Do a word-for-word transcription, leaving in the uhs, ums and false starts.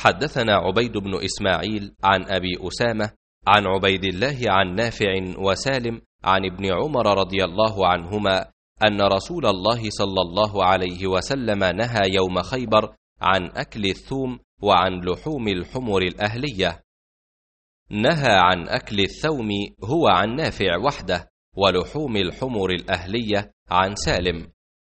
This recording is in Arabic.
حدثنا عبيد بن إسماعيل عن أبي أسامة عن عبيد الله عن نافع وسالم عن ابن عمر رضي الله عنهما أن رسول الله صلى الله عليه وسلم نهى يوم خيبر عن أكل الثوم وعن لحوم الحمر الأهلية. نهى عن أكل الثوم هو عن نافع وحده، ولحوم الحمر الأهلية عن سالم.